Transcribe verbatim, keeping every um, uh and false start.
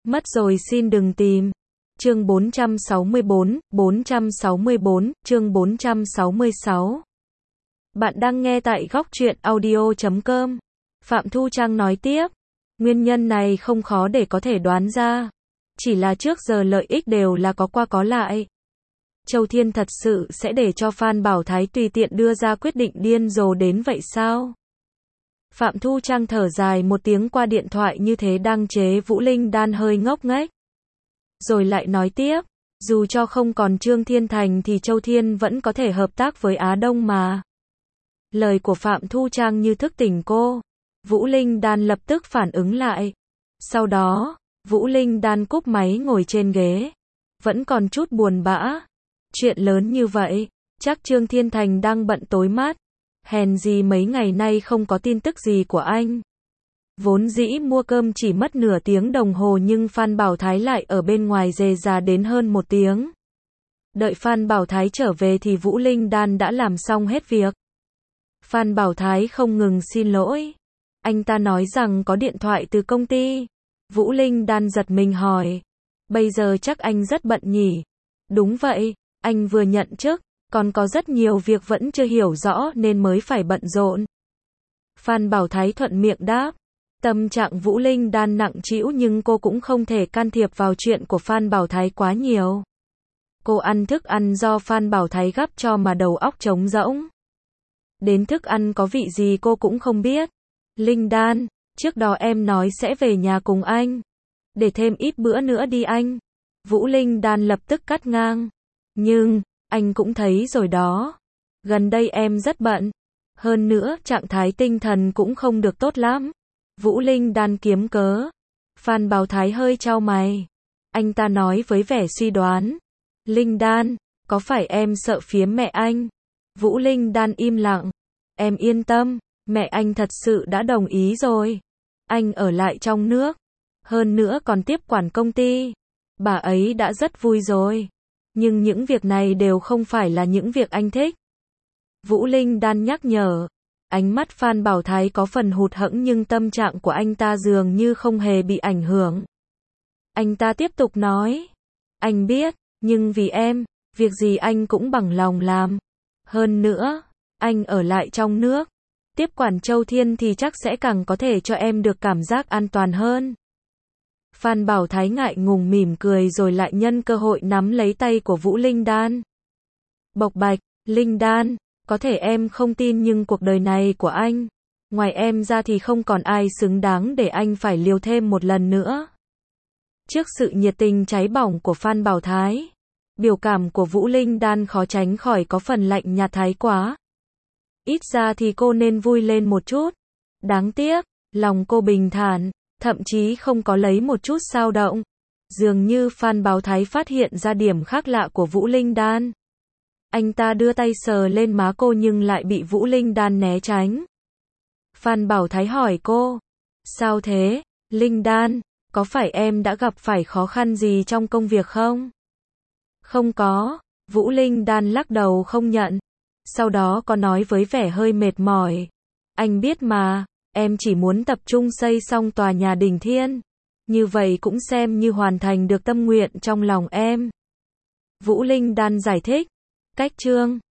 Mất rồi xin đừng tìm. Chương bốn trăm sáu mươi bốn, bốn trăm sáu mươi bốn, chương bốn trăm sáu mươi sáu. Bạn đang nghe tại góc truyện audio chấm com. Phạm Thu Trang nói tiếp. Nguyên nhân này không khó để có thể đoán ra. Chỉ là trước giờ lợi ích đều là có qua có lại. Châu Thiên thật sự sẽ để cho Phan Bảo Thái tùy tiện đưa ra quyết định điên rồ đến vậy sao? Phạm Thu Trang thở dài một tiếng qua điện thoại như thế đang chế Vũ Linh Đan hơi ngốc nghếch. Rồi lại nói tiếp, dù cho không còn Trương Thiên Thành thì Châu Thiên vẫn có thể hợp tác với Á Đông mà. Lời của Phạm Thu Trang như thức tỉnh cô. Vũ Linh Đan lập tức phản ứng lại. Sau đó, Vũ Linh Đan cúp máy ngồi trên ghế. Vẫn còn chút buồn bã. Chuyện lớn như vậy, chắc Trương Thiên Thành đang bận tối mát. Hèn gì mấy ngày nay không có tin tức gì của anh. Vốn dĩ mua cơm chỉ mất nửa tiếng đồng hồ nhưng Phan Bảo Thái lại ở bên ngoài dề già đến hơn một tiếng. Đợi Phan Bảo Thái trở về thì Vũ Linh Đan đã làm xong hết việc. Phan Bảo Thái không ngừng xin lỗi. Anh ta nói rằng có điện thoại từ công ty. Vũ Linh Đan giật mình hỏi. Bây giờ chắc anh rất bận nhỉ? Đúng vậy, anh vừa nhận chức, còn có rất nhiều việc vẫn chưa hiểu rõ nên mới phải bận rộn. Phan Bảo Thái thuận miệng đáp. Tâm trạng Vũ Linh Đan nặng trĩu nhưng cô cũng không thể can thiệp vào chuyện của Phan Bảo Thái quá nhiều. Cô ăn thức ăn do Phan Bảo Thái gắp cho mà đầu óc trống rỗng. Đến thức ăn có vị gì cô cũng không biết. Linh Đan, trước đó em nói sẽ về nhà cùng anh. Để thêm ít bữa nữa đi anh. Vũ Linh Đan lập tức cắt ngang. Nhưng, anh cũng thấy rồi đó. Gần đây em rất bận. Hơn nữa, trạng thái tinh thần cũng không được tốt lắm. Vũ Linh Đan kiếm cớ. Phan Bảo Thái hơi chau mày. Anh ta nói với vẻ suy đoán. Linh Đan, có phải em sợ phía mẹ anh? Vũ Linh Đan im lặng. Em yên tâm, mẹ anh thật sự đã đồng ý rồi. Anh ở lại trong nước. Hơn nữa còn tiếp quản công ty. Bà ấy đã rất vui rồi. Nhưng những việc này đều không phải là những việc anh thích. Vũ Linh Đan nhắc nhở. Ánh mắt Phan Bảo Thái có phần hụt hẫng nhưng tâm trạng của anh ta dường như không hề bị ảnh hưởng. Anh ta tiếp tục nói. Anh biết, nhưng vì em, việc gì anh cũng bằng lòng làm. Hơn nữa, anh ở lại trong nước. Tiếp quản Châu Thiên thì chắc sẽ càng có thể cho em được cảm giác an toàn hơn. Phan Bảo Thái ngại ngùng mỉm cười rồi lại nhân cơ hội nắm lấy tay của Vũ Linh Đan. Bộc bạch, Linh Đan, có thể em không tin nhưng cuộc đời này của anh, ngoài em ra thì không còn ai xứng đáng để anh phải liều thêm một lần nữa. Trước sự nhiệt tình cháy bỏng của Phan Bảo Thái, biểu cảm của Vũ Linh Đan khó tránh khỏi có phần lạnh nhạt thái quá. Ít ra thì cô nên vui lên một chút. Đáng tiếc, lòng cô bình thản, thậm chí không có lấy một chút xao động. Dường như Phan Bảo Thái phát hiện ra điểm khác lạ của Vũ Linh Đan. Anh ta đưa tay sờ lên má cô nhưng lại bị Vũ Linh Đan né tránh. Phan Bảo Thái hỏi cô. Sao thế, Linh Đan, có phải em đã gặp phải khó khăn gì trong công việc không? Không có, Vũ Linh Đan lắc đầu không nhận. Sau đó có nói với vẻ hơi mệt mỏi. Anh biết mà, em chỉ muốn tập trung xây xong tòa nhà Đỉnh Thiên. Như vậy cũng xem như hoàn thành được tâm nguyện trong lòng em. Vũ Linh Đan giải thích. Cách chương